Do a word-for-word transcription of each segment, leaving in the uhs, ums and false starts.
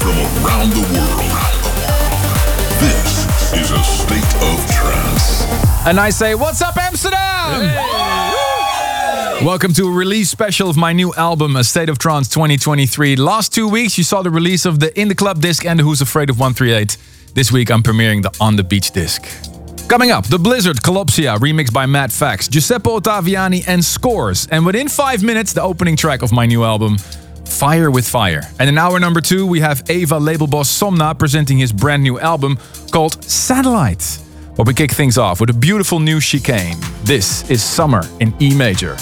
from around the world. This is a state of trance. And I say, what's up, Amsterdam? Hey. Welcome to a release special of my new album, A State of Trance twenty twenty-three. Last two weeks, you saw the release of the In The Club disc and the Who's Afraid of one thirty-eight. This week, I'm premiering the On The Beach disc. Coming up, The Blizzard, Collapsia, remixed by Matt Fax, Giuseppe Ottaviani and Scores. And within five minutes, the opening track of my new album, Fire with Fire. And in hour number two, we have Eva label boss Somna presenting his brand new album called Satellite. But we kick things off with a beautiful new chicane. This is Summer in E major.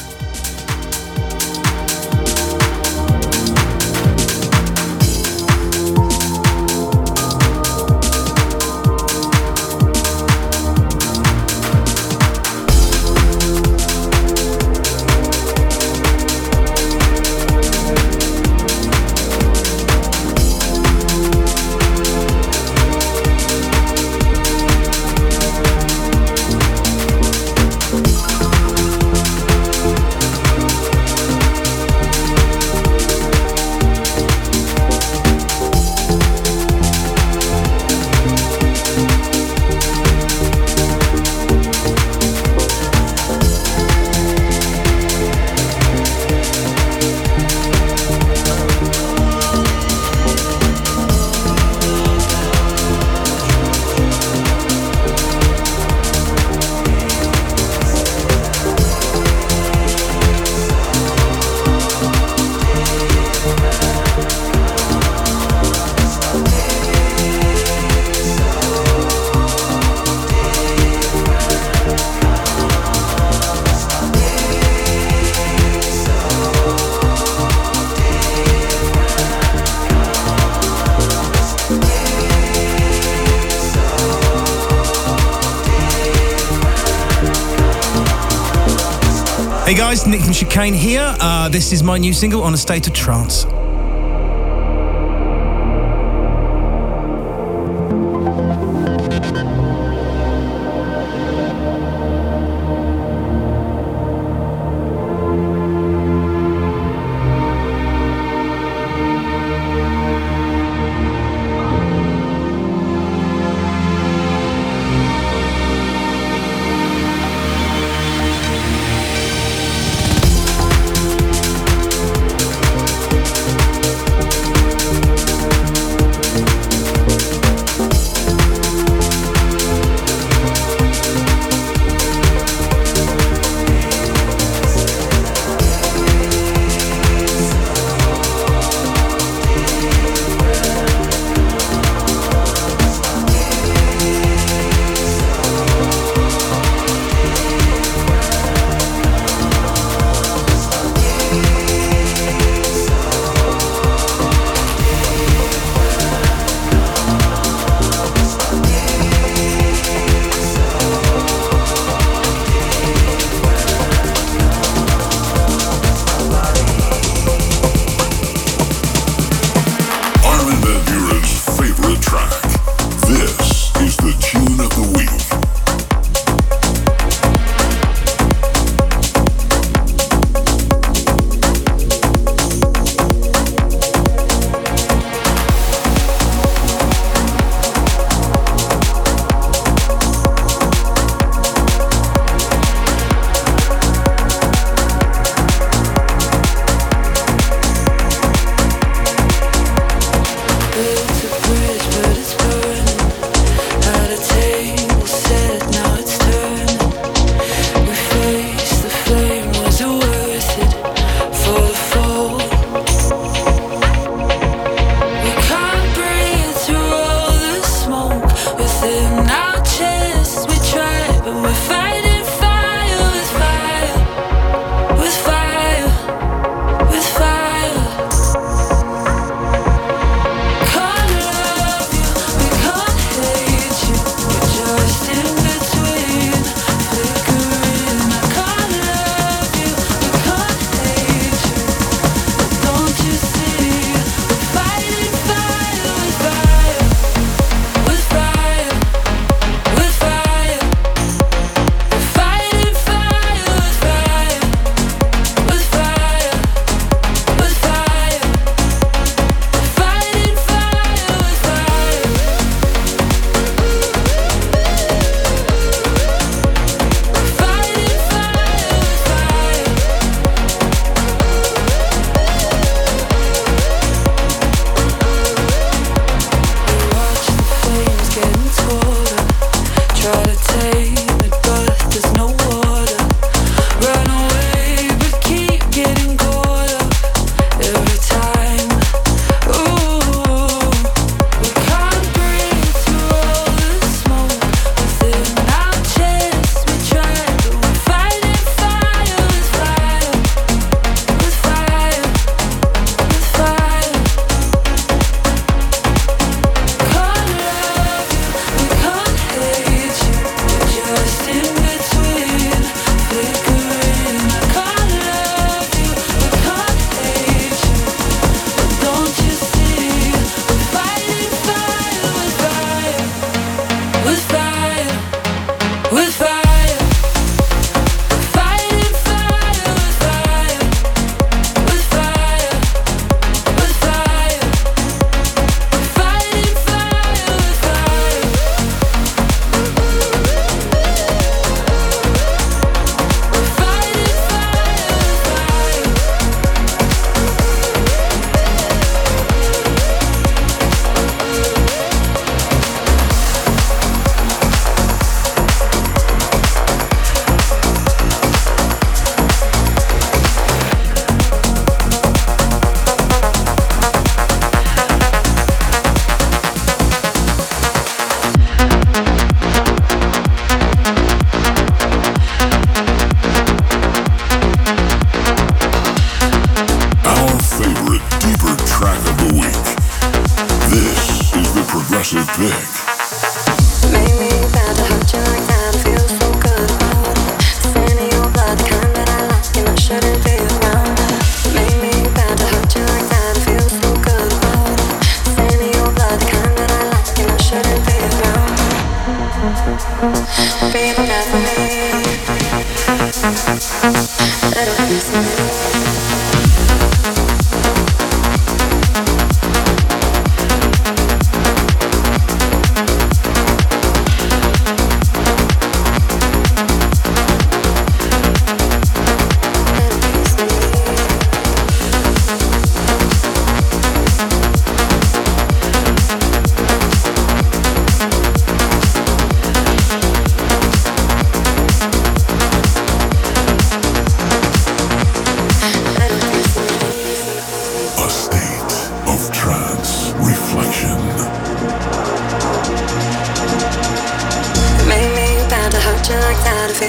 Hey guys, Nick from Chicane here. Uh, this is my new single, On A State of Trance.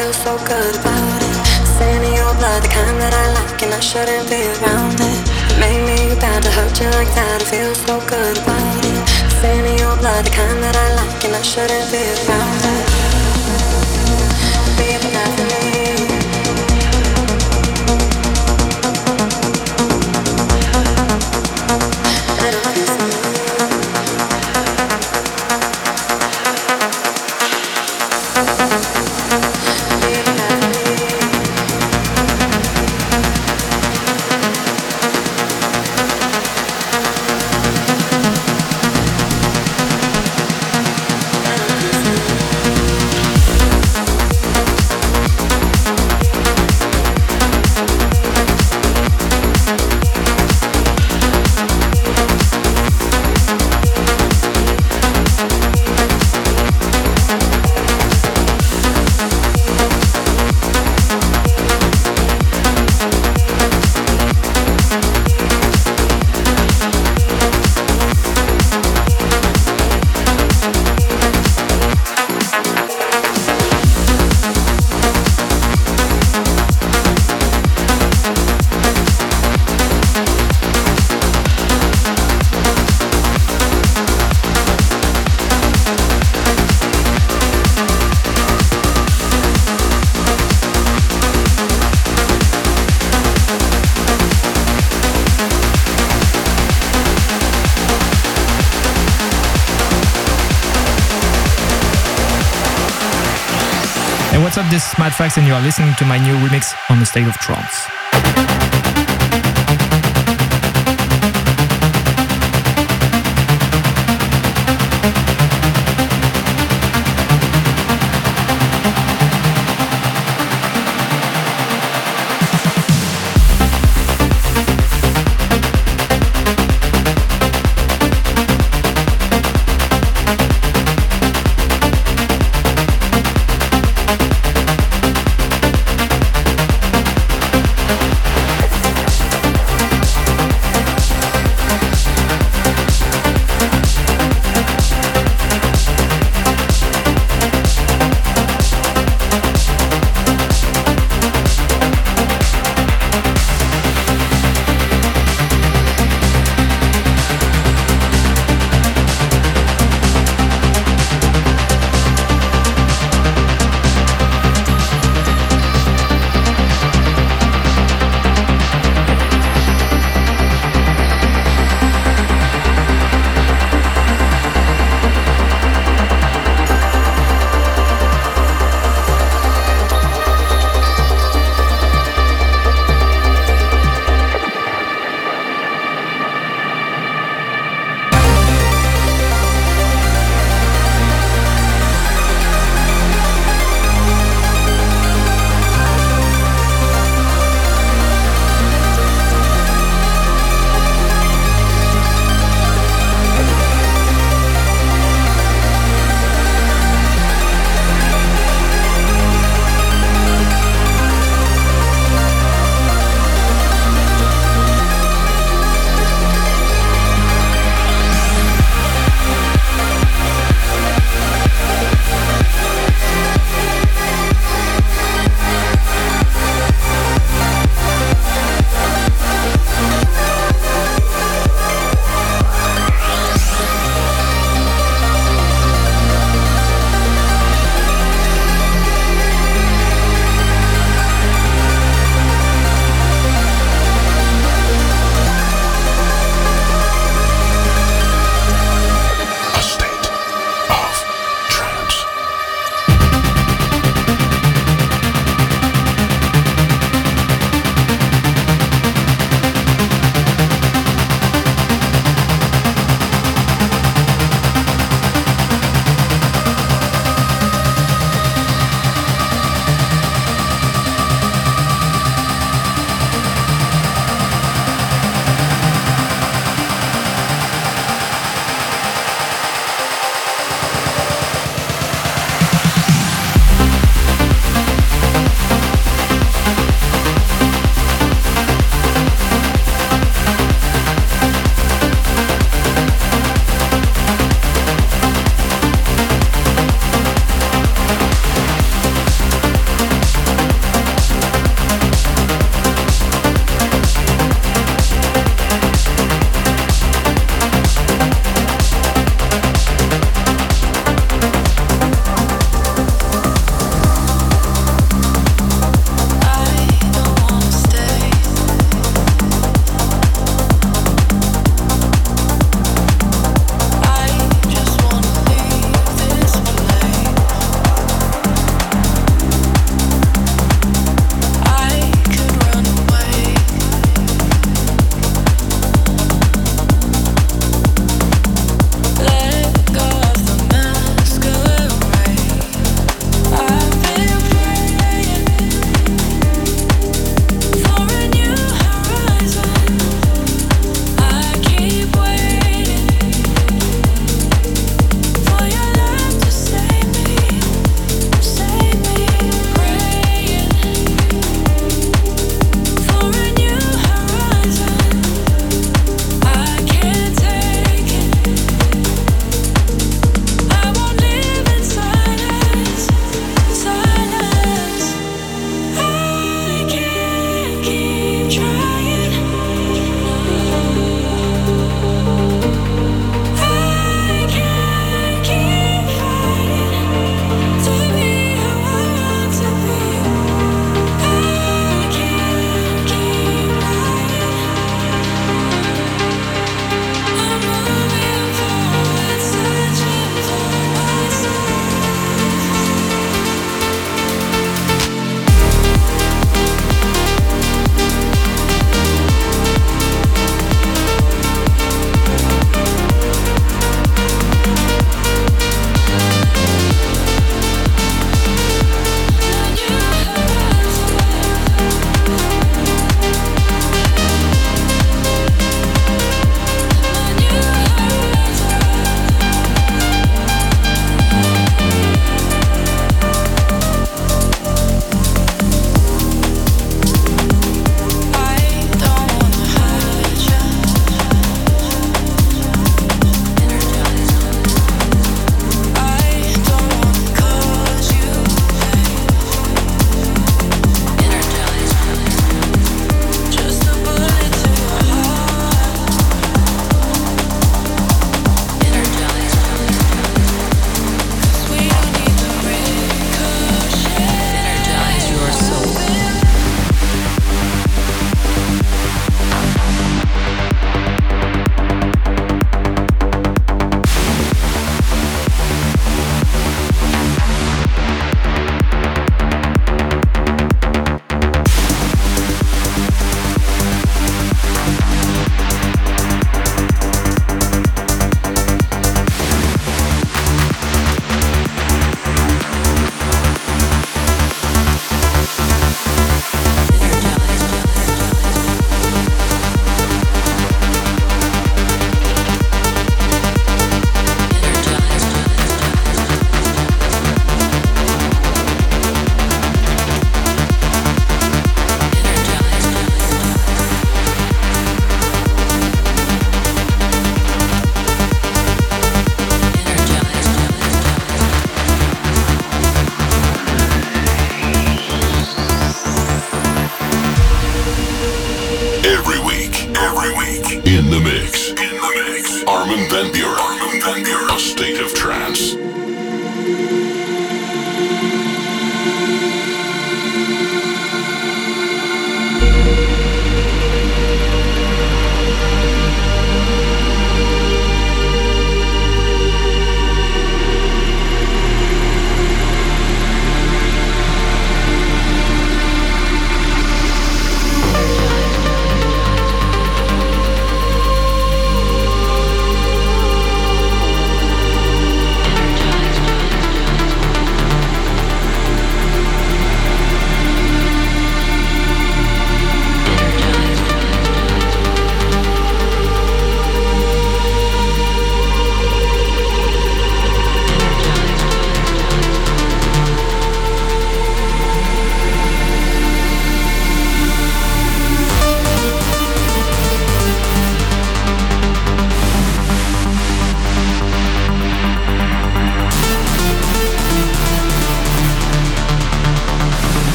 feel so good about it. Sand in your blood, the kind that I like, and I shouldn't be around it. Make me bad to hurt you like that, I feel so good about it. Sand in your blood, the kind that I like, and I shouldn't be around it. Be the guy for me. What's up, this is Matt Fax and you are listening to my new remix on the State of Trance.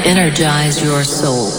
Energize your soul.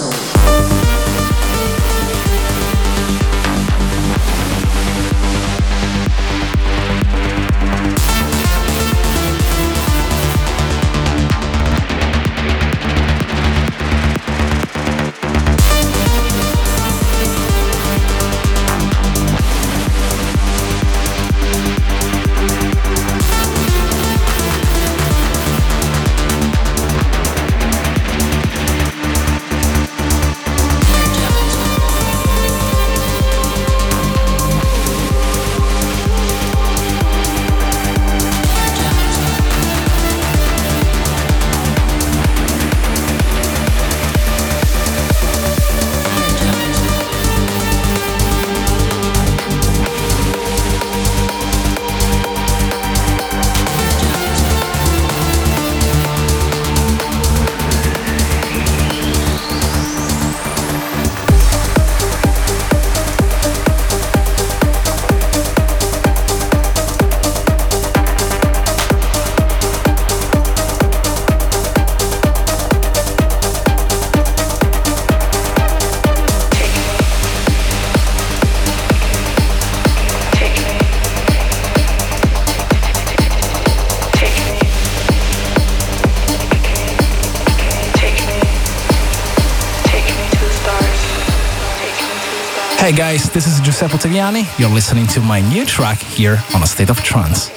Hey guys, this is Giuseppe Ottaviani. You're listening to my new track here on A State of Trance.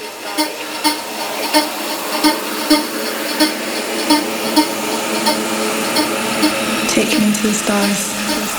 Take me to the stars.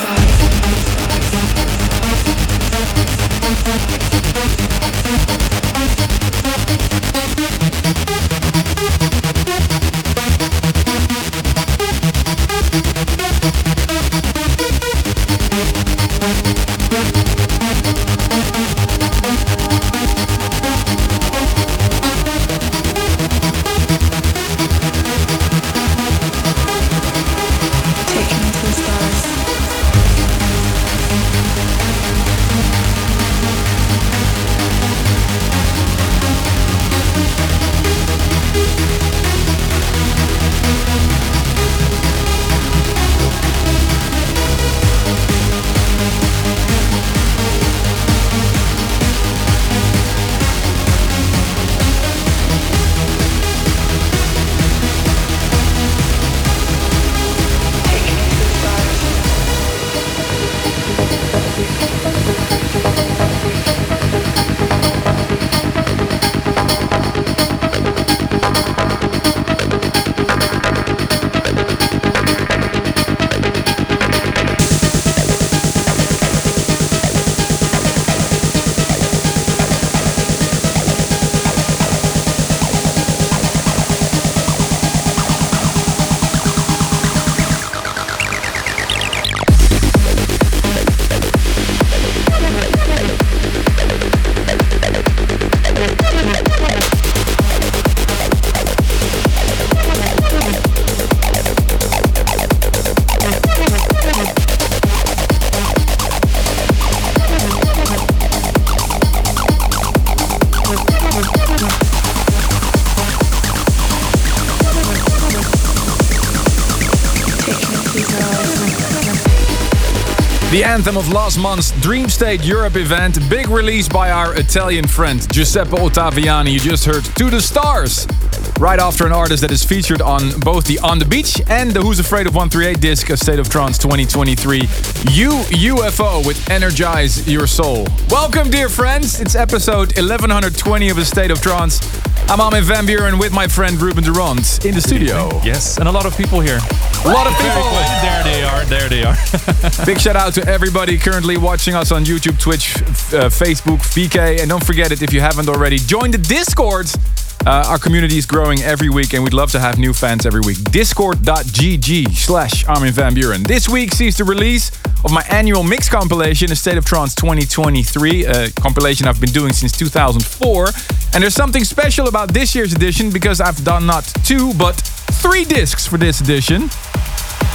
The anthem of last month's Dream State Europe event, big release by our Italian friend Giuseppe Ottaviani. You just heard To the Stars, right after an artist that is featured on both the On the Beach and the Who's Afraid of one thirty-eight disc, A State of Trance twenty twenty-three. U U F O with Energize Your Soul. Welcome, dear friends. It's episode eleven twenty of A State of Trance. I'm Armin van Buuren with my friend Ruben Durand in the studio. Yes, and a lot of people here. A lot of people. There they are, there they are. Big shout out to everybody currently watching us on YouTube, Twitch, uh, Facebook, V K. And don't forget it, if you haven't already, join the Discord. Uh, our community is growing every week and we'd love to have new fans every week. Discord.gg slash Armin van Buuren. This week sees the release of my annual mix compilation, A State of Trance twenty twenty-three, a compilation I've been doing since two thousand four. And there's something special about this year's edition because I've done not two, but three discs for this edition.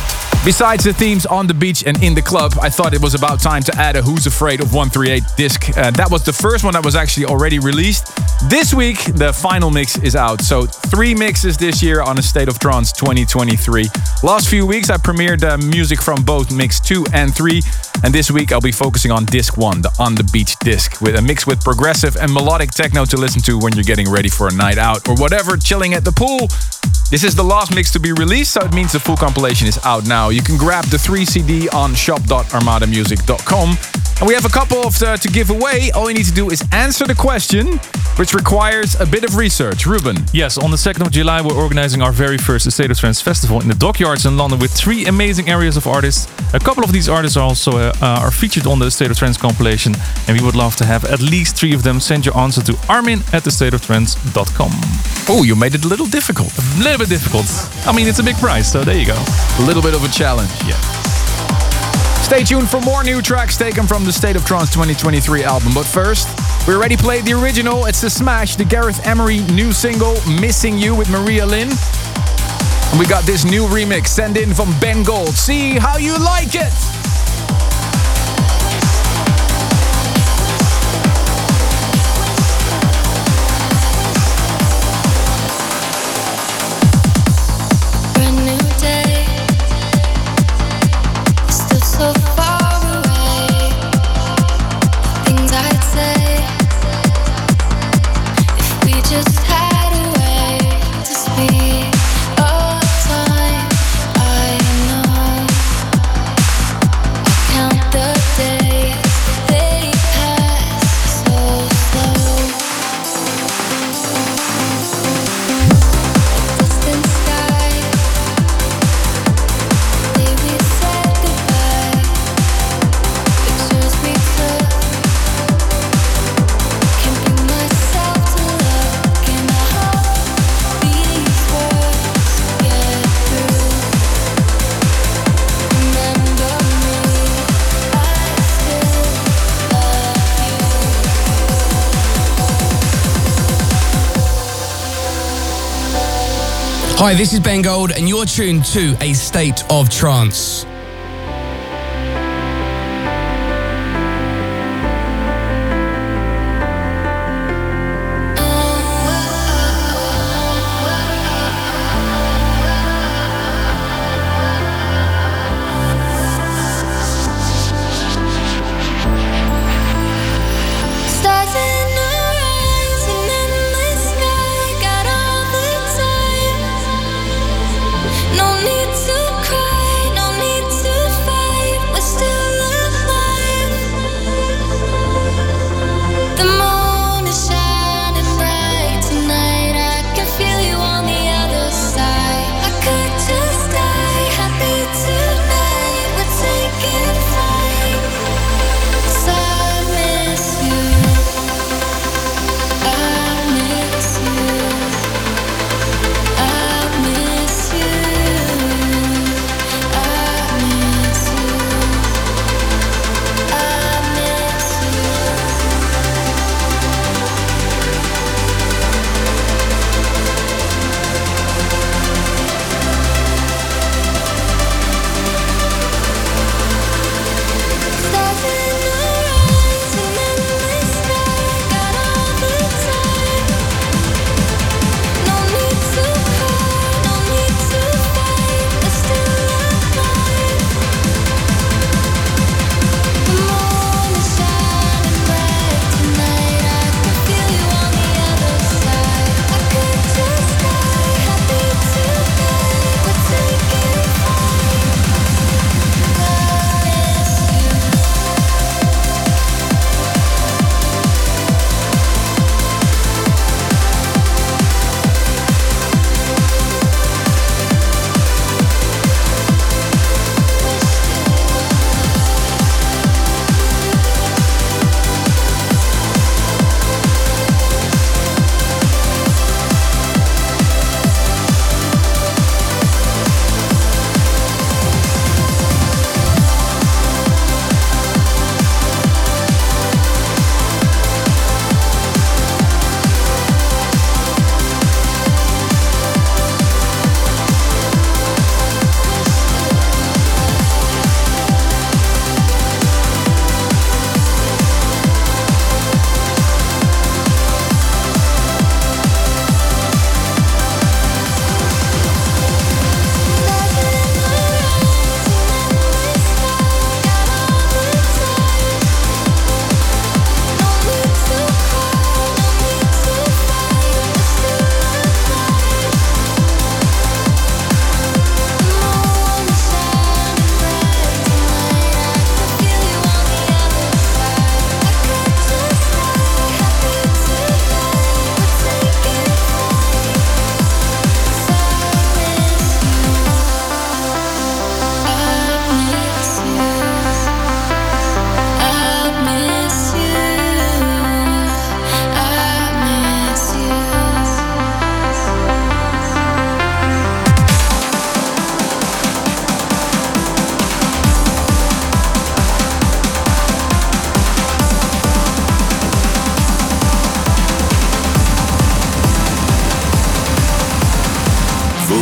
Besides the themes On the Beach and In the Club, I thought it was about time to add a Who's Afraid of one thirty-eight disc. Uh, that was the first one that was actually already released. This week, the final mix is out. So three mixes this year on A State of Trance twenty twenty-three. Last few weeks, I premiered uh, music from both mix two and three. And this week, I'll be focusing on disc one, the On the Beach disc, with a mix with progressive and melodic techno to listen to when you're getting ready for a night out or whatever, chilling at the pool. This is the last mix to be released, so it means the full compilation is out now. You can grab the three C D on shop dot armada music dot com. And we have a couple of uh, to give away. All you need to do is answer the question, which requires a bit of research. Ruben. Yes, on the second of July, we're organizing our very first A State of Trance festival in the Dockyards in London with three amazing areas of artists. A couple of these artists are also uh, uh, are featured on the State of Trance compilation, and we would love to have at least three of them. Send your answer to armin at the state of trance dot com. Oh, you made it a little difficult. A little bit difficult. I mean, it's a big prize, so there you go. A little bit of a challenge. Yeah. Stay tuned for more new tracks taken from the State of Trance twenty twenty-three album. But first, we already played the original. It's the smash, the Gareth Emery new single, Missing You with Maria Lynn. And we got this new remix sent in from Ben Gold. See how you like it! Hi, this is Ben Gold, and you're tuned to A State of Trance. No need to cry, no need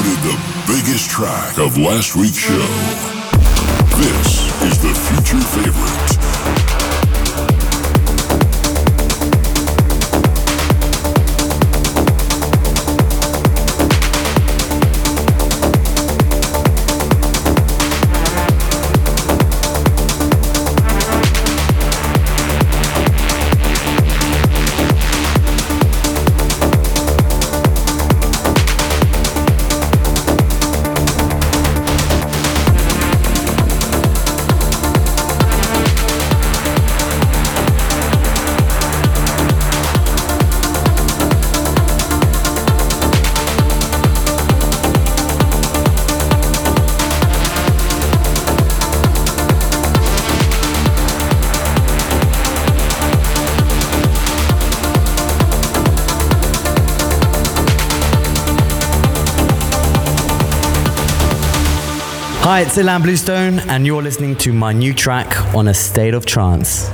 downloaded the biggest track of last week's show. This is the Future Favorite. Hi, it's Ilan Bluestone, and you're listening to my new track on A State of Trance.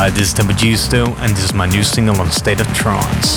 Hi, this is Tempo Giusto, and this is my new single on State of Trance.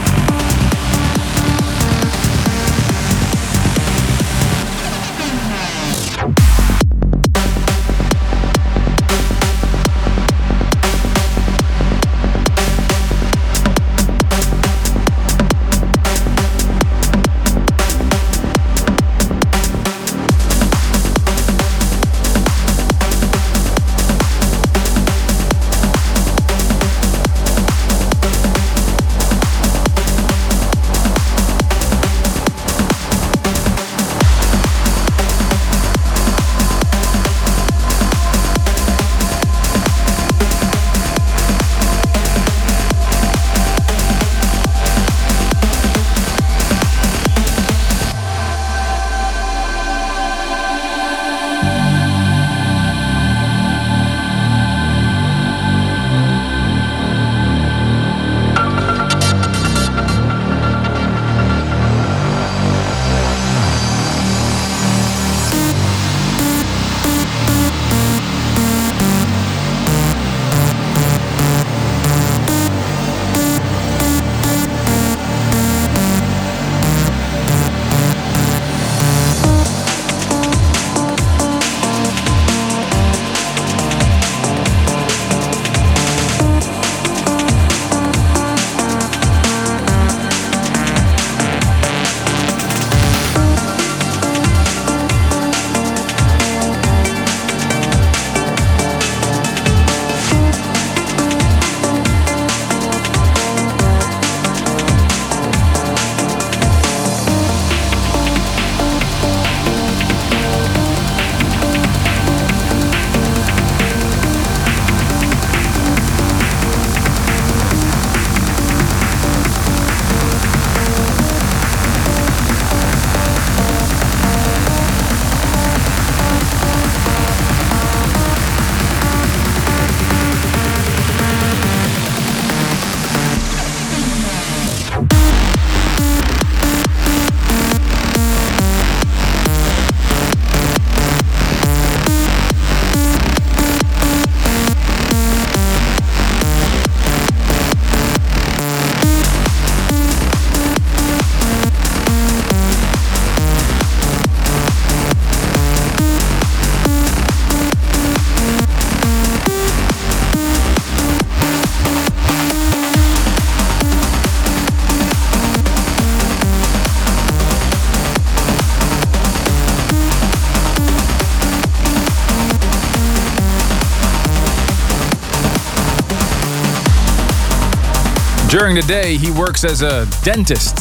During the day, he works as a dentist.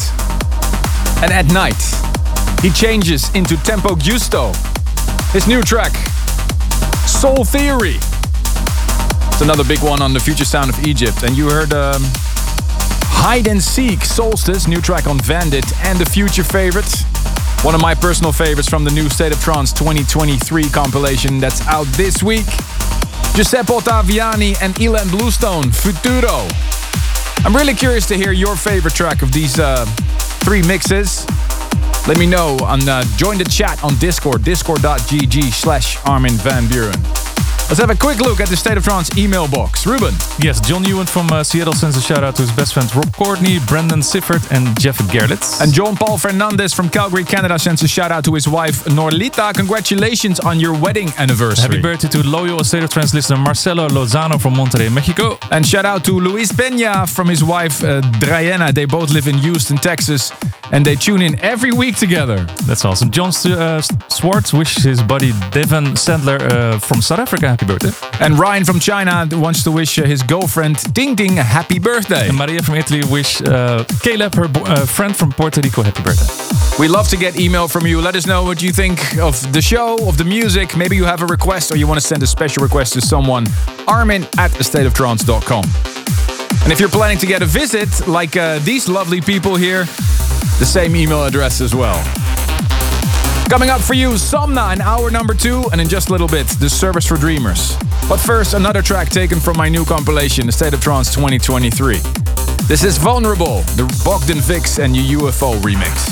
And at night, he changes into Tempo Giusto. His new track, Soul Theory. It's another big one on the Future Sound of Egypt. And you heard um, Hide and Seek, Solstice, new track on Vandit, and the future favorite. One of my personal favorites from the new State of Trance twenty twenty-three compilation that's out this week. Giuseppe Ottaviani and Ilan Bluestone, Futuro. I'm really curious to hear your favorite track of these uh, three mixes. Let me know on uh, join the chat on Discord, discord.gg slash Armin van Buuren. Let's have a quick look at the State of Trance email box. Ruben. Yes, John Ewan from uh, Seattle sends a shout out to his best friend Rob Courtney, Brendan Sifford, and Jeff Gerlitz. And John Paul Fernandez from Calgary, Canada sends a shout out to his wife Norlita. Congratulations on your wedding anniversary. Happy birthday to loyal State of Trance listener Marcelo Lozano from Monterrey, Mexico. And shout out to Luis Peña from his wife uh, Diana. They both live in Houston, Texas, and they tune in every week together. That's awesome. John uh, Swartz wishes his buddy Devon Sandler uh, from South Africa happy birthday. And Ryan from China wants to wish uh, his girlfriend Ding Ding a happy birthday. And Maria from Italy wish uh, Caleb, her bo- uh, friend from Puerto Rico, happy birthday. We love to get email from you. Let us know what you think of the show, of the music. Maybe you have a request or you want to send a special request to someone. Armin at a state of trance dot com. And if you're planning to get a visit, like uh, these lovely people here, the same email address as well. Coming up for you, Somna in hour number two, and in just a little bit, The Service for Dreamers. But first, another track taken from my new compilation, The State of Trance twenty twenty-three. This is Vulnerable, the Bogdan Vix and U F O remix.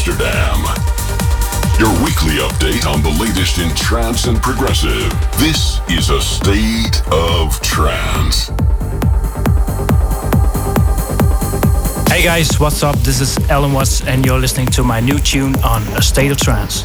Amsterdam. Your weekly update on the latest in trance and progressive. This is A State of Trance. Hey guys, what's up? This is Alan Watts and you're listening to my new tune on A State of Trance.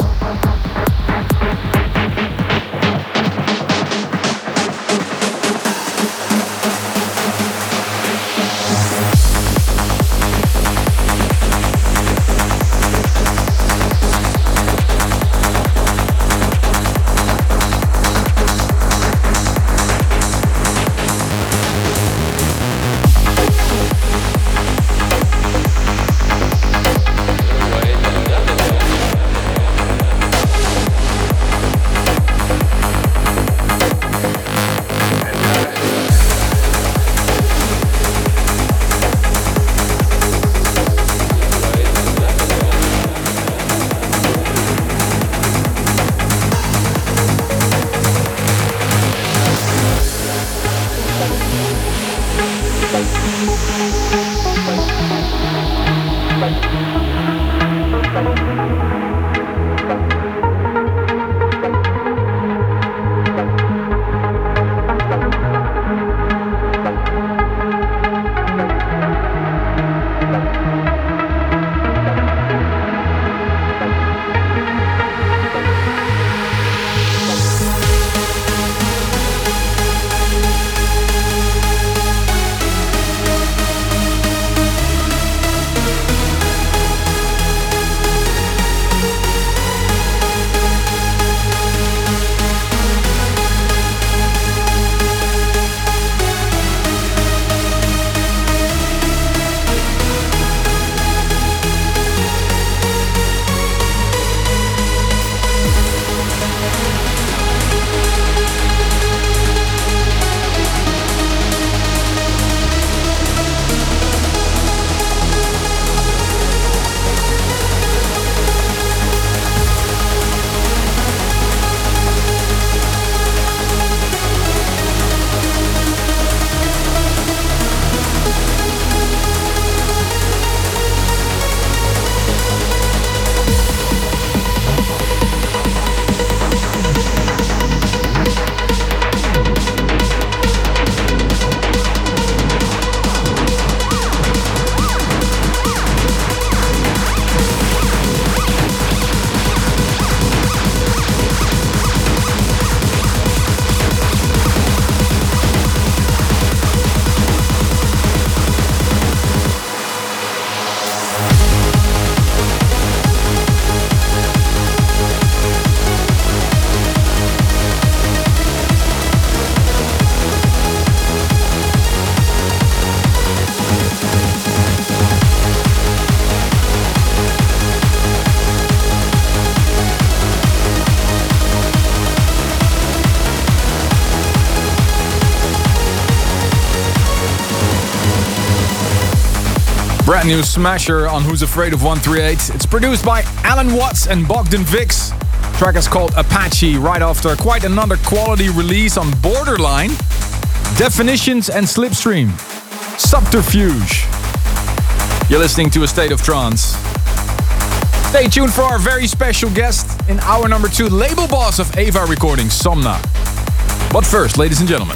Brand new smasher on Who's Afraid of one thirty-eight. It's produced by Alan Watts and Bogdan Vix. The track is called Apache, right after quite another quality release on Borderline, Definitions and Slipstream, Subterfuge. You're listening to A State of Trance. Stay tuned for our very special guest in hour number two, label boss of Ava Recordings, Somna. But first, ladies and gentlemen,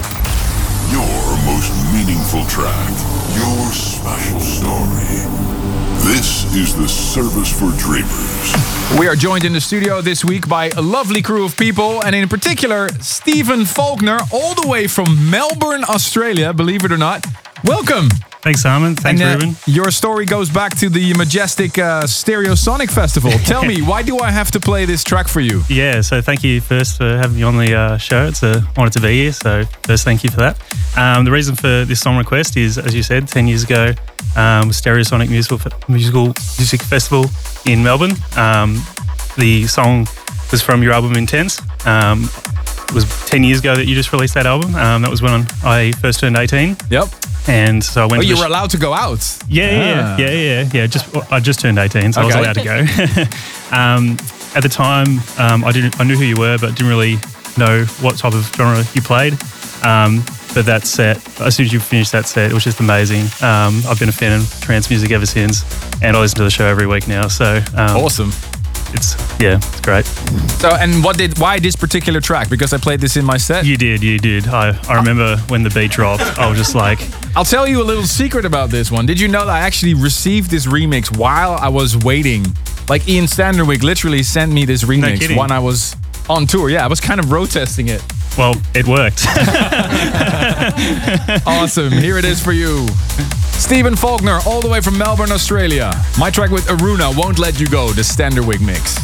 your most meaningful track, your special story. This is the Service for Dreamers. We are joined in the studio this week by a lovely crew of people, and in particular, Stephen Faulkner, all the way from Melbourne, Australia, believe it or not. Welcome. Thanks, Simon. Thanks, and, uh, Ruben. Your story goes back to the majestic uh, Stereosonic Festival. Tell me, why do I have to play this track for you? Yeah, so thank you first for having me on the uh, show. It's an honour to be here, so first thank you for that. Um, the reason for this song request is, as you said, ten years ago, um, Stereosonic Musical, Musical Music Festival in Melbourne. Um, the song was from your album Intense. Um, it was ten years ago that you just released that album. Um, that was when I first turned eighteen. Yep. And so I went. Oh, to you the were sh- allowed to go out. Yeah, yeah, yeah, yeah, yeah, yeah. Just I just turned eighteen, so Okay. I was allowed to go. um, at the time, um, I didn't. I knew who you were, but didn't really know what type of genre you played. Um, but that set, as soon as you finished that set, it was just amazing. Um, I've been a fan of trance music ever since, and I listen to the show every week now. So um, awesome. It's yeah, it's great. So, and what did? Why this particular track? Because I played this in my set. You did, you did. I, I remember when the beat dropped, I was just like, I'll tell you a little secret about this one. Did you know that I actually received this remix while I was waiting? Like Ian Standerwick literally sent me this remix No when I was on tour. Yeah, I was kind of road testing it. Well, it worked. Awesome. Here it is for you. Stephen Faulkner, all the way from Melbourne, Australia. My track with Aruna, Won't Let You Go, the Standerwick mix.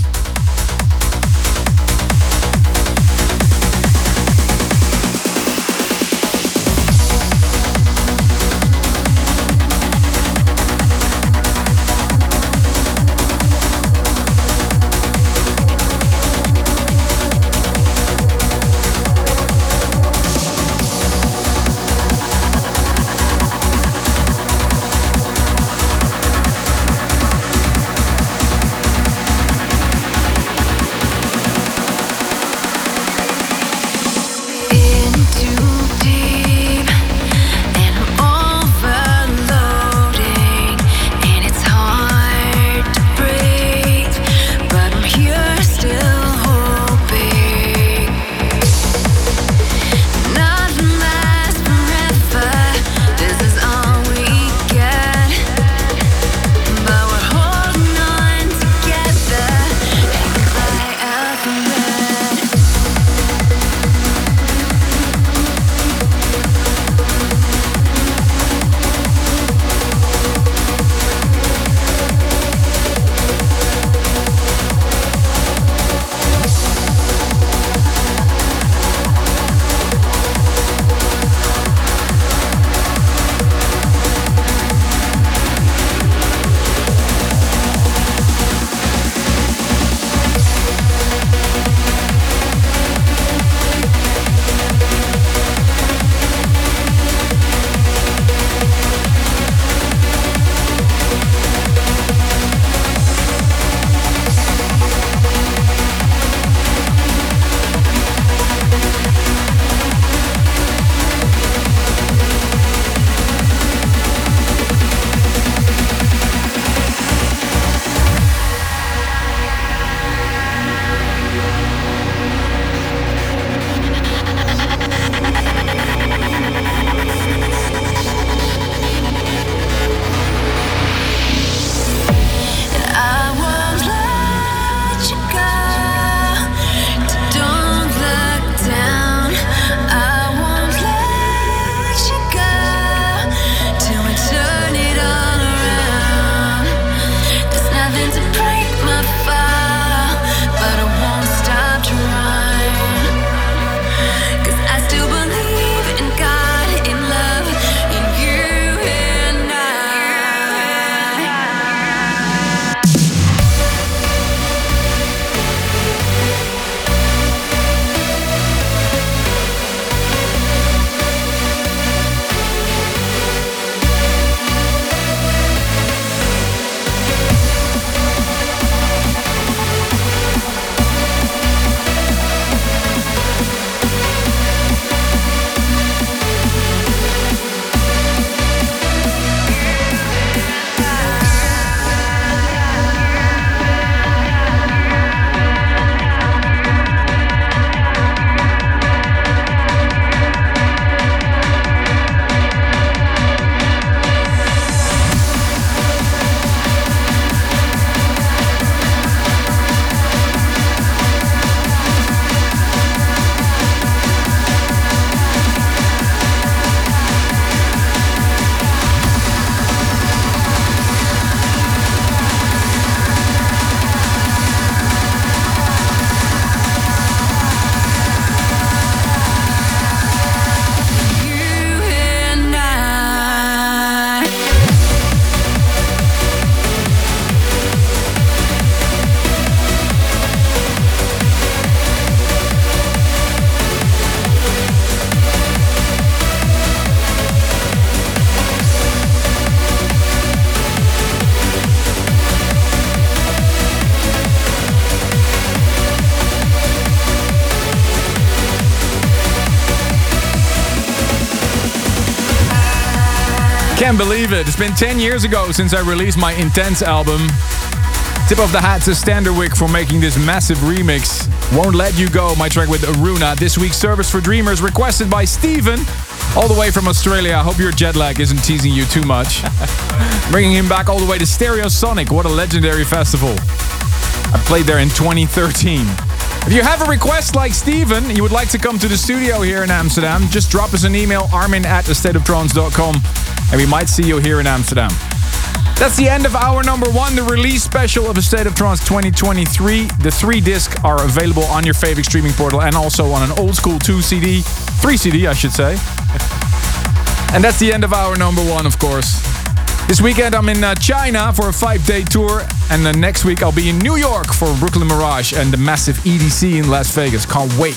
Can't believe it. It's been ten years ago since I released my Intense album. Tip of the hat to Standerwick for making this massive remix. Won't Let You Go, my track with Aruna. This week's Service for Dreamers requested by Steven, all the way from Australia. I hope your jet lag isn't teasing you too much. Bringing him back all the way to Stereosonic. What a legendary festival. I played there in twenty thirteen. If you have a request like Steven, you would like to come to the studio here in Amsterdam, just drop us an email, armin at a state of trance dot com, and we might see you here in Amsterdam. That's the end of hour number one, the release special of A State of Trance twenty twenty-three. The three discs are available on your favorite streaming portal and also on an old school two C D, three C D I should say. And that's the end of hour number one, of course. This weekend I'm in uh, China for a five-day tour, and uh, next week I'll be in New York for Brooklyn Mirage and the massive E D C in Las Vegas. Can't wait.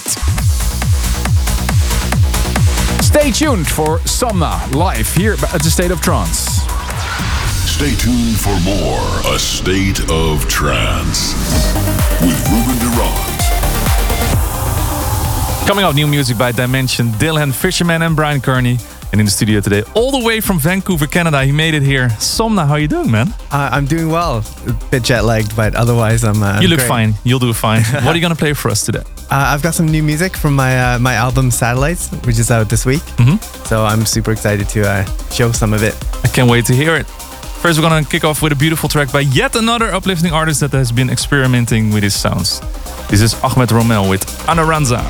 Stay tuned for Somna live here at the State of Trance. Stay tuned for more A State of Trance with Ruben Durant. Coming out, new music by Dimension, Dylan Fisherman and Brian Kearney. And in the studio today, all the way from Vancouver, Canada, he made it here. Somna, how you doing, man? Uh, I'm doing well. A bit jet lagged, but otherwise I'm. Uh, you look great. fine. You'll do fine. What are you gonna play for us today? Uh, I've got some new music from my uh, my album Satellites, which is out this week. Mm-hmm. So I'm super excited to uh, show some of it. I can't wait to hear it. First, we're gonna kick off with a beautiful track by yet another uplifting artist that has been experimenting with his sounds. This is Ahmed Romel with Anaranza.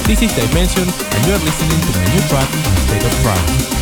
This is Dimension, and you are listening to my new track, State of Trance.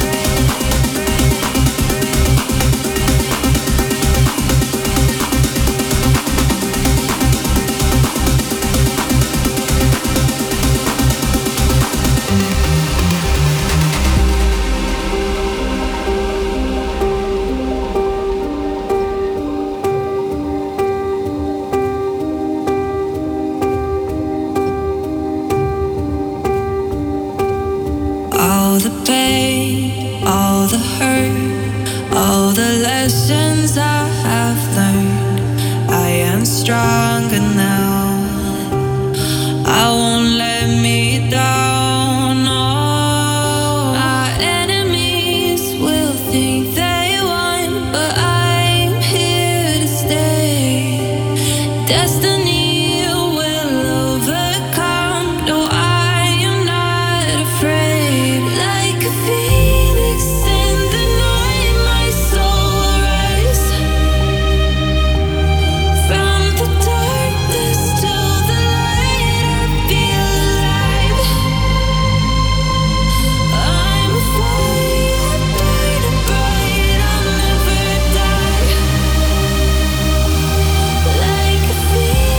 All the pain, all the hurt, all the lessons I have learned. I am stronger now. I won't let me down. No. My enemies will think they won, but I'm here to stay. Destiny will overcome. No, I am not afraid. Like a phoenix in the night, my soul will rise. From the darkness to the light, I feel alive. I'm a fire burning bright, I'll never die. Like a phoenix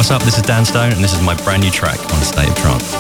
what's up? This is Dan Stone, and this is my brand new track on State of Trance.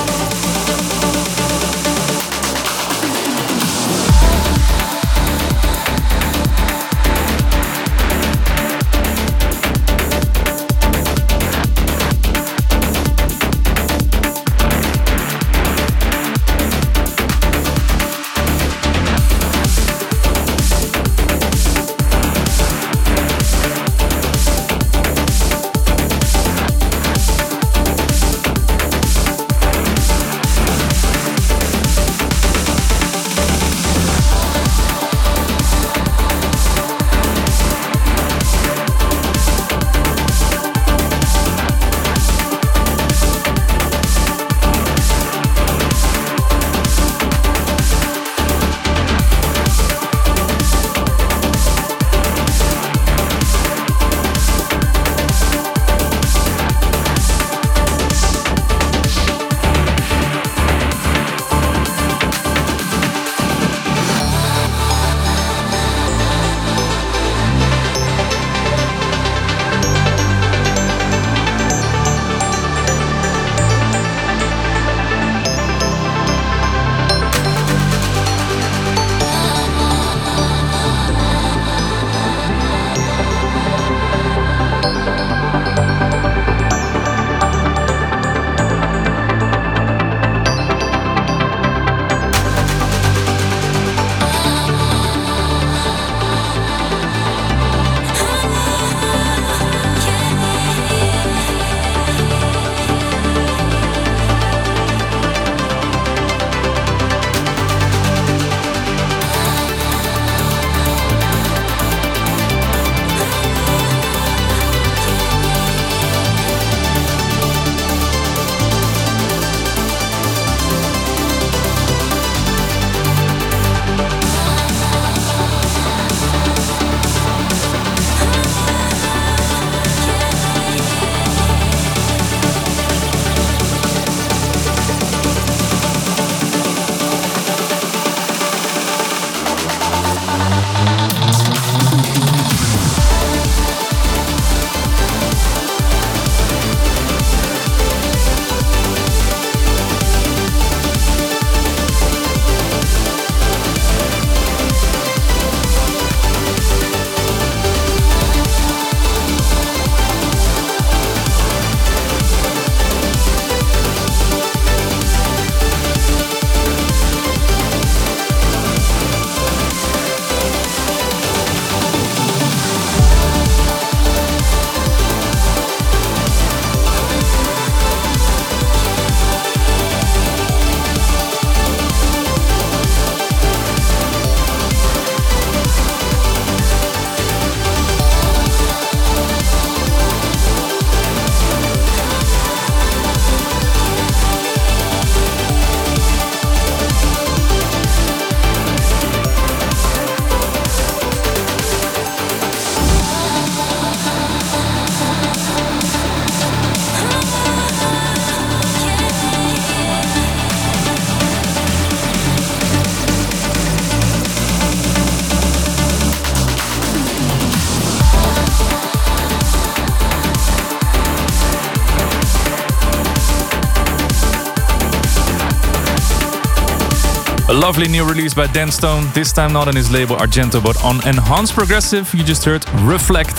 A lovely new release by Dan Stone, this time not on his label Argento, but on Enhanced Progressive. You just heard Reflect.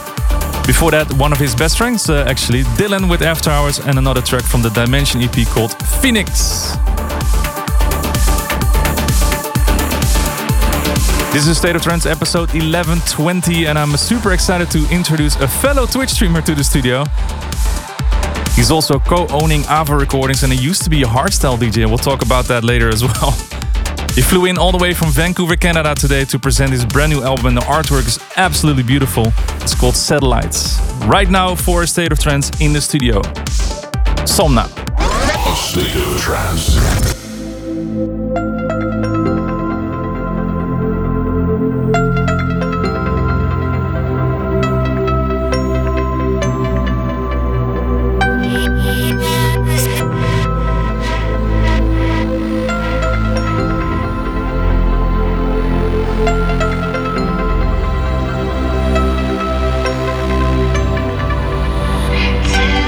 Before that, one of his best friends, uh, actually, Dylan with After Hours, and another track from the Dimension E P called Phoenix. This is State of Trance episode eleven twenty, and I'm super excited to introduce a fellow Twitch streamer to the studio. He's also co-owning Ava Recordings, and he used to be a hardstyle D J. We'll talk about that later as well. He flew in all the way from Vancouver, Canada today to present his brand new album, and the artwork is absolutely beautiful. It's called Satellites. Right now for State of Trance in the studio, Somna. A State of Trance. Tell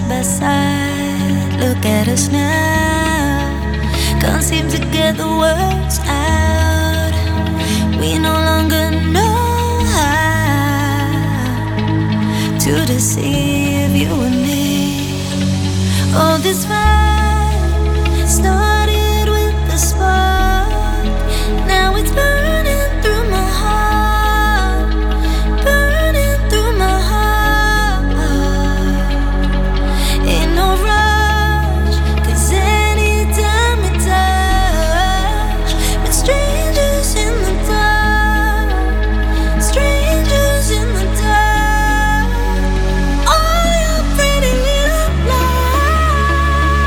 by side. Look at us now. Can't seem to get the words out. We no longer know how to deceive you and me. Oh, this fight started with the spark. Now it's burning through my heart, burning through my heart. Ain't no rush, 'cause anytime we touch, we're strangers in the dark, strangers in the dark. Oh, your pretty little lies.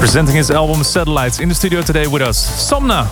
Presenting his album Satellites in the studio today with us, Somna.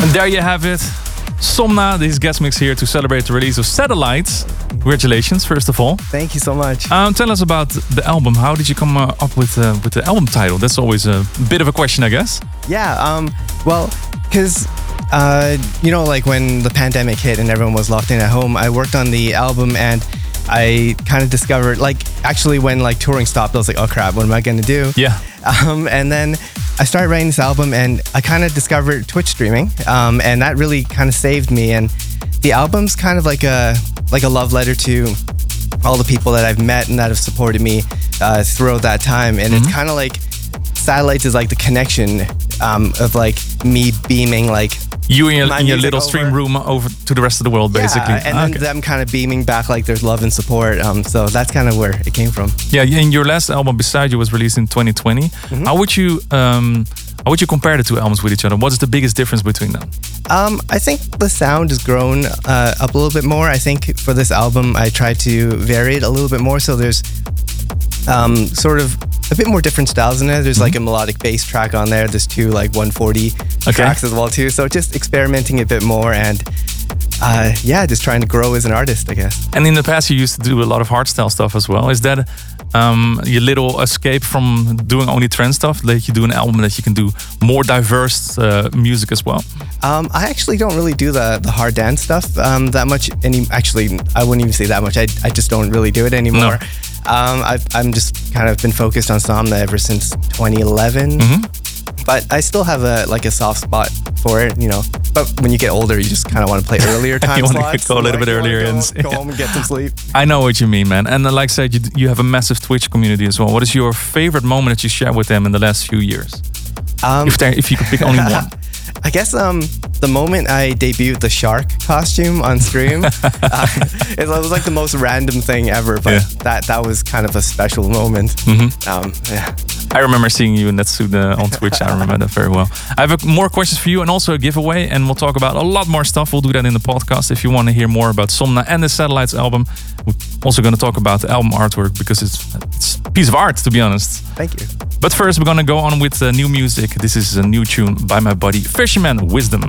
And there you have it. Somna, this guest mix here to celebrate the release of Satellites. Congratulations, first of all. Thank you so much. Um, tell us about the album. How did you come uh, up with uh, with the album title? That's always a bit of a question, I guess. Yeah, um, well, because, uh, you know, like when the pandemic hit and everyone was locked in at home, I worked on the album and I kind of discovered, like, actually when like touring stopped, I was like, oh crap, what am I going to do? Yeah. Um, and then I started writing this album and I kind of discovered Twitch streaming, um, and that really kind of saved me. And the album's kind of like a like a love letter to all the people that I've met and that have supported me uh, throughout that time. And Mm-hmm. it's kind of like Satellites is like the connection um, of like me beaming like You in your, my in your music little over. stream room over to the rest of the world, basically. Yeah, and then Okay. them kind of beaming back like there's love and support. Um, so that's kind of where it came from. Yeah, and your last album, Beside You, was released in twenty twenty. Mm-hmm. How would you um, how would you compare the two albums with each other? What is the biggest difference between them? Um, I think the sound has grown uh, up a little bit more. I think for this album, I tried to vary it a little bit more. So there's um, sort of a bit more different styles in it. There's like a melodic bass track on there. There's two like one forty tracks as well too. So just experimenting a bit more and uh, yeah, just trying to grow as an artist, I guess. And in the past, you used to do a lot of hardstyle stuff as well. Is that um, your little escape from doing only trend stuff? That you do an album that you can do more diverse uh, music as well? Um, I actually don't really do the the hard dance stuff um, that much. Any actually, I wouldn't even say that much. I, I just don't really do it anymore. No. Um, I've, I'm just kind of been focused on Somna ever since twenty eleven. Mm-hmm. But I still have a like a soft spot for it, you know. But when you get older, you just kind of want to play earlier time You wanna slots. go a little Like, bit you wanna earlier Go, and- go home and get some sleep. I know what you mean, man. And uh, like I said, you, you have a massive Twitch community as well. What is your favorite moment that you shared with them in the last few years? Um, if, there, if you could pick only one. I guess um, the moment I debuted the shark costume on stream, uh, it was like the most random thing ever, but Yeah. that that was kind of a special moment. Mhm. Um, yeah. I remember seeing you in that suit uh, on Twitch. I remember that very well. I have a, more questions for you and also a giveaway, and we'll talk about a lot more stuff. We'll do that in the podcast. If you want to hear more about Somna and the Satellites album, we're also going to talk about the album artwork because it's, it's a piece of art, to be honest. Thank you. But first, we're going to go on with uh, new music. This is a new tune by my buddy Fisherman Wisdom.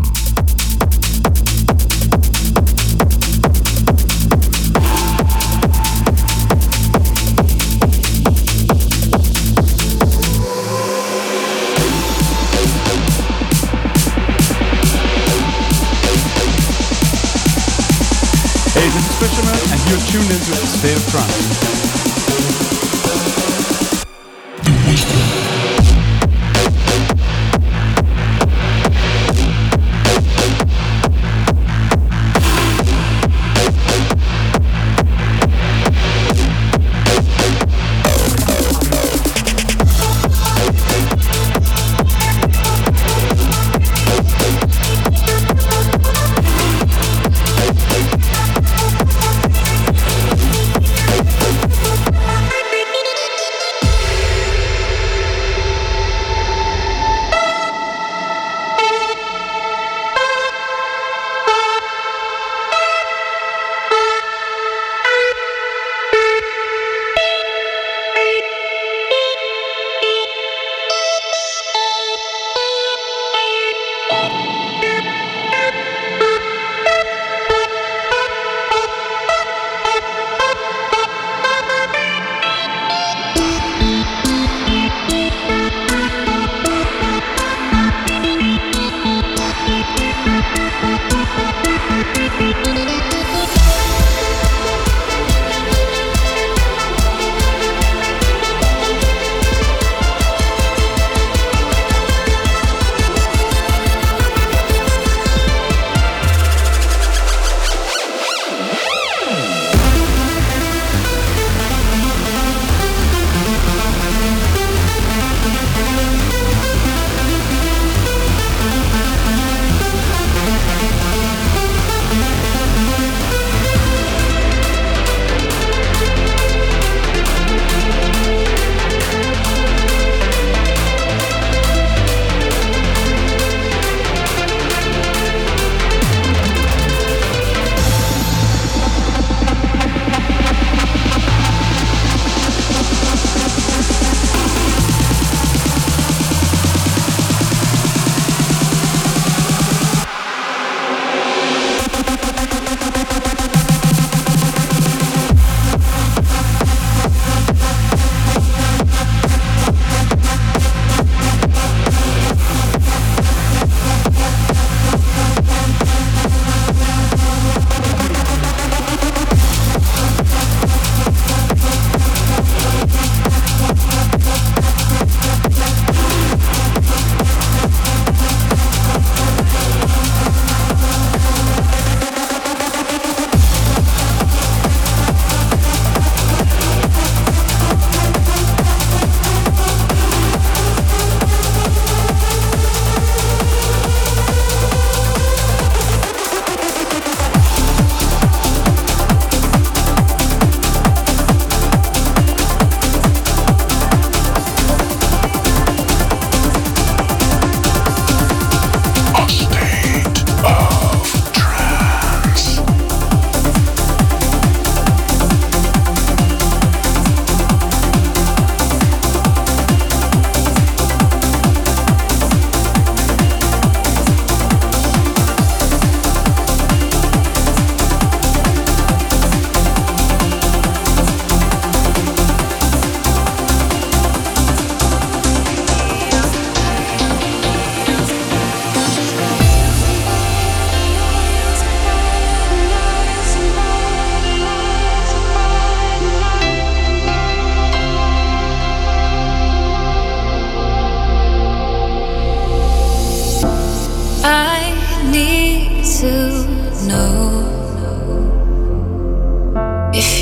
Hey, this is Fisherman, and you're tuned into the State of Trance. Thank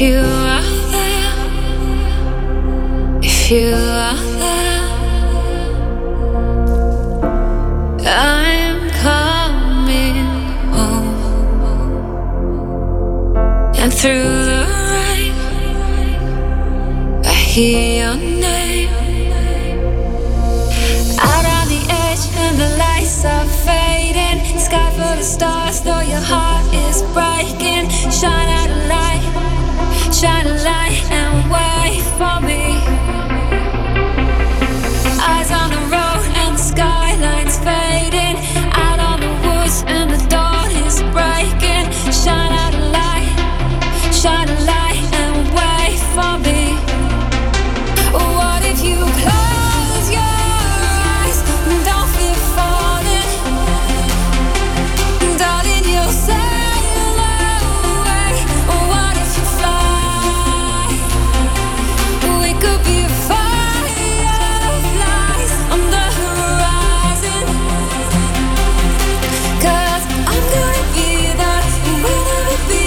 you are there, if you are there, I'm coming home. And through the rain, I hear your name. Out on the edge and the lights are fading. Sky full of stars, though your heart is breaking. Shine out a light, shine a light and wait for me. Eyes on the road and the skyline's fading. Out on the woods and the dawn is breaking. Shine out a light, shine a light and wait for me. What if you close your eyes and don't feel falling? Darling, you'll sail away. What if you fly? We could be a fireflies on the horizon. 'Cause I'm gonna be there, we'll never be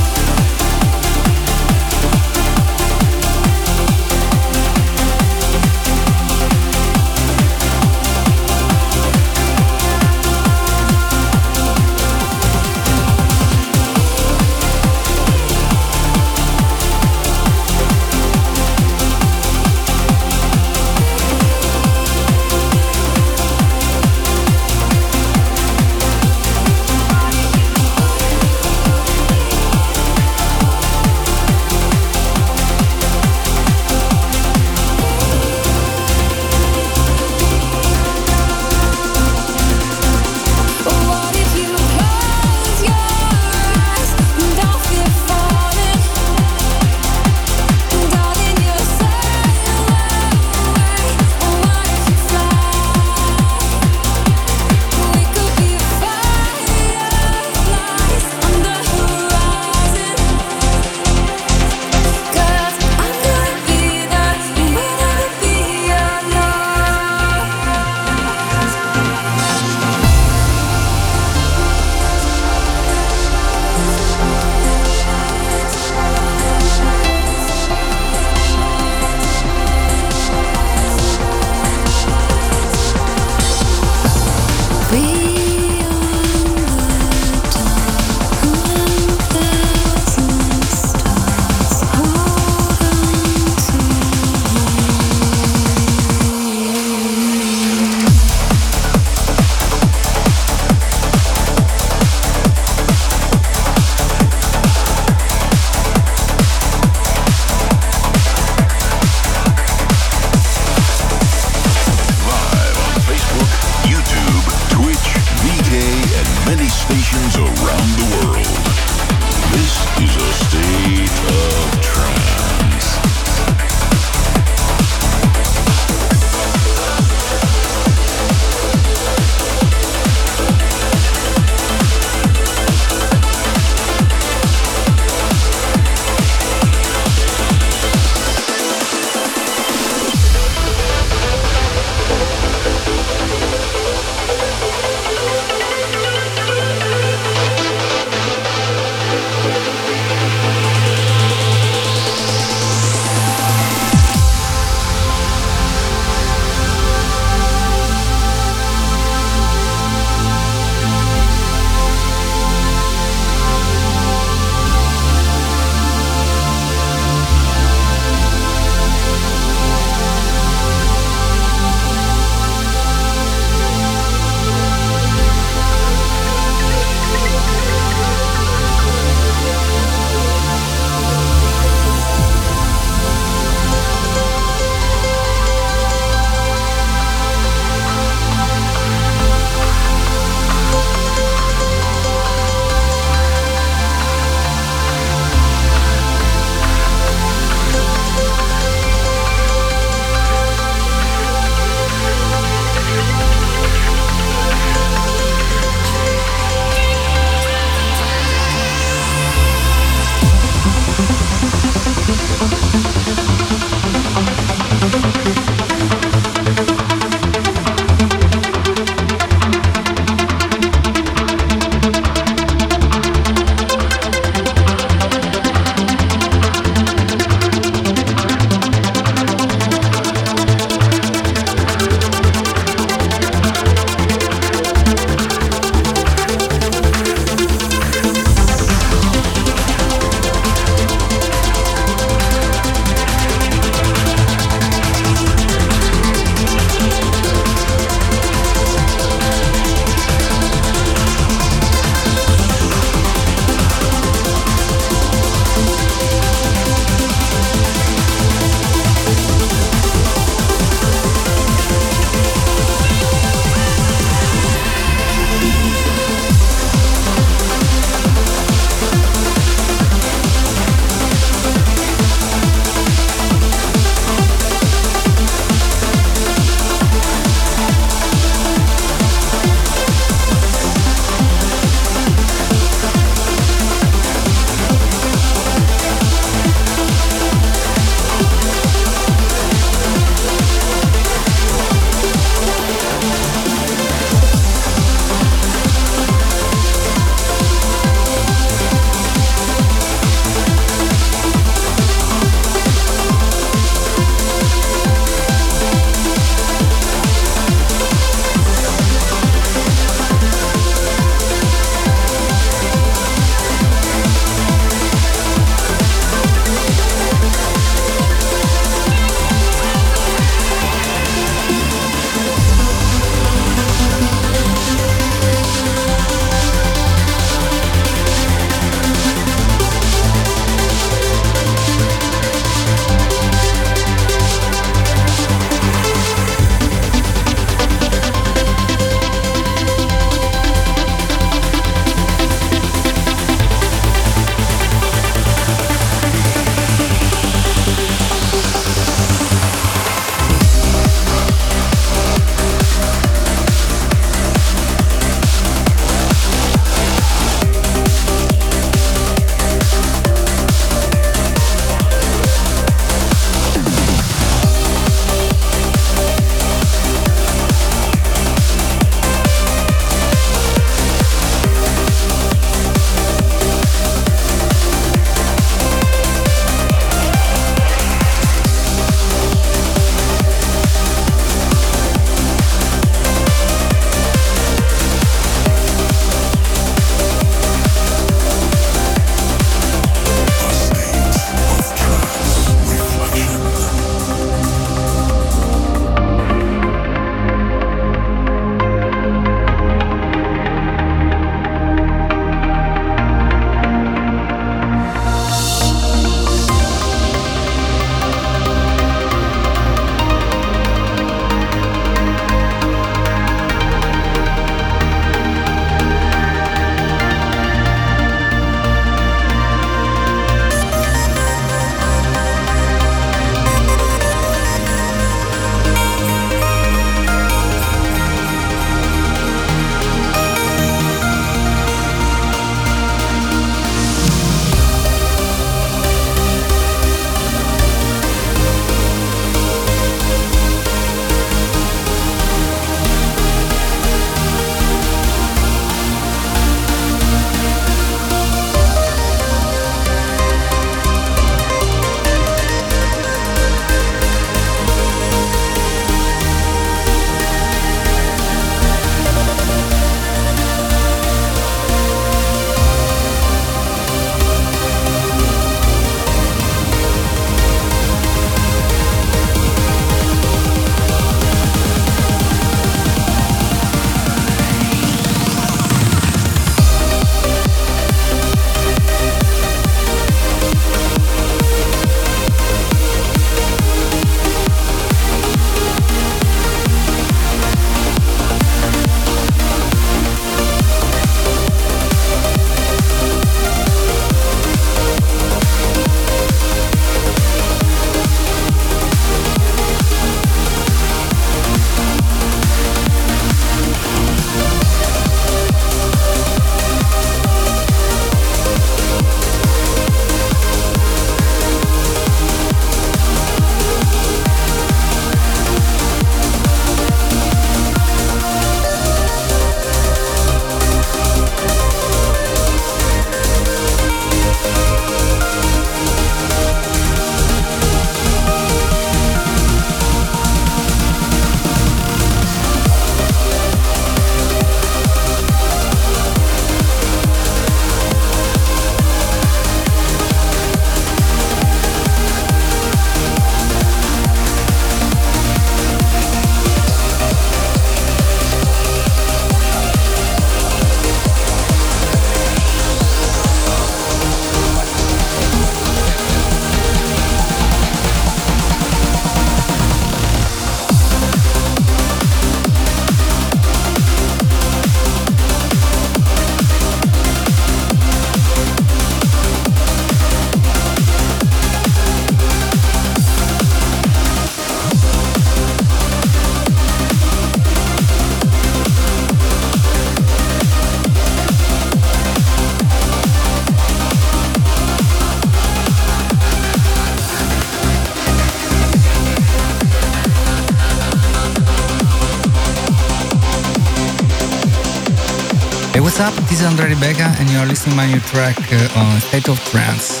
Hey, what's up? This is Andre Rebecca, and you're listening to my new track uh, on State of Trance.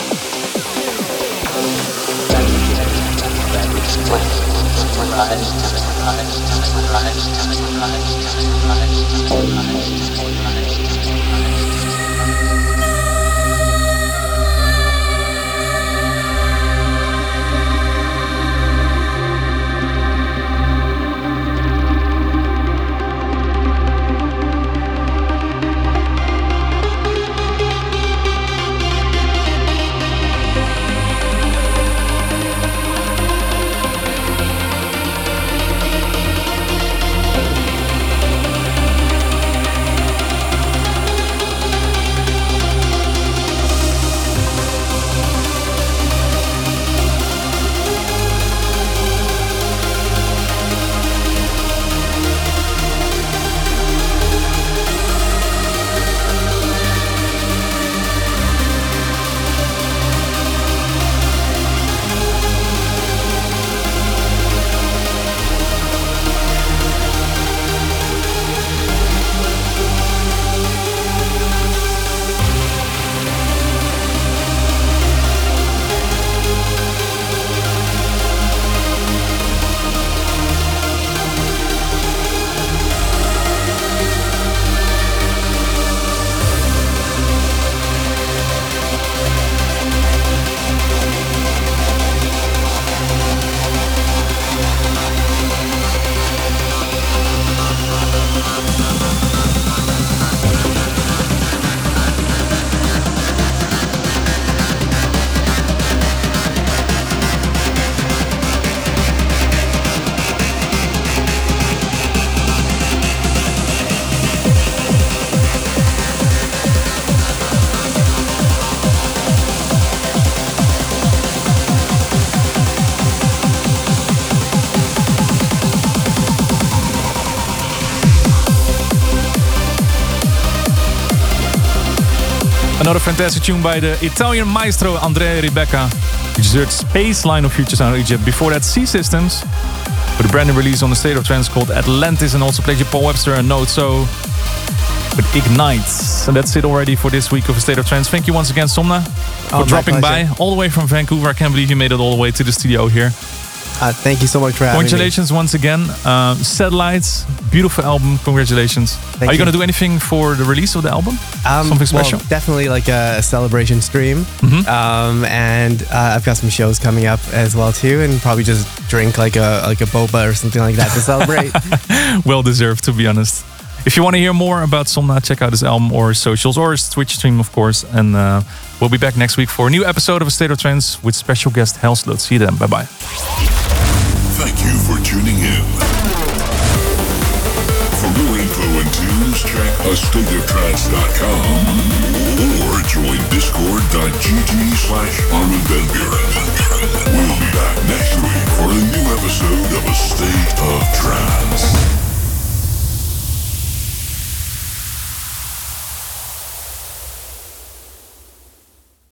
Another fantastic tune by the Italian maestro Andrea Rebecca, which is Space Line of Future Sound of Egypt. Before that, Sea Systems, with a brand new release on the State of Trance called Atlantis, and also played you Paul Webster and Note So with Ignites. And that's it already for this week of State of Trance. Thank you once again, Somna, for oh, dropping by all the way from Vancouver. I can't believe you made it all the way to the studio here. Uh, thank you so much for having me. Congratulations once again. Um, Satellites, beautiful album. Congratulations. Thank Are you, you. going to do anything for the release of the album? Um, Something special? Well, definitely like a celebration stream. Mm-hmm. Um, and uh, I've got some shows coming up as well too, and probably just drink like a like a boba or something like that to celebrate. Well deserved, to be honest. If you want to hear more about Somna, check out his album or his socials or his Twitch stream, of course. And uh, we'll be back next week for a new episode of A State of Trance with special guest Hellslot. See you then. Bye bye. Thank you for tuning in. For more info and tunes, check a state of trance dot com or join discord.gg slash Armin van Buren. We'll be back next week for a new episode of A State of Trance.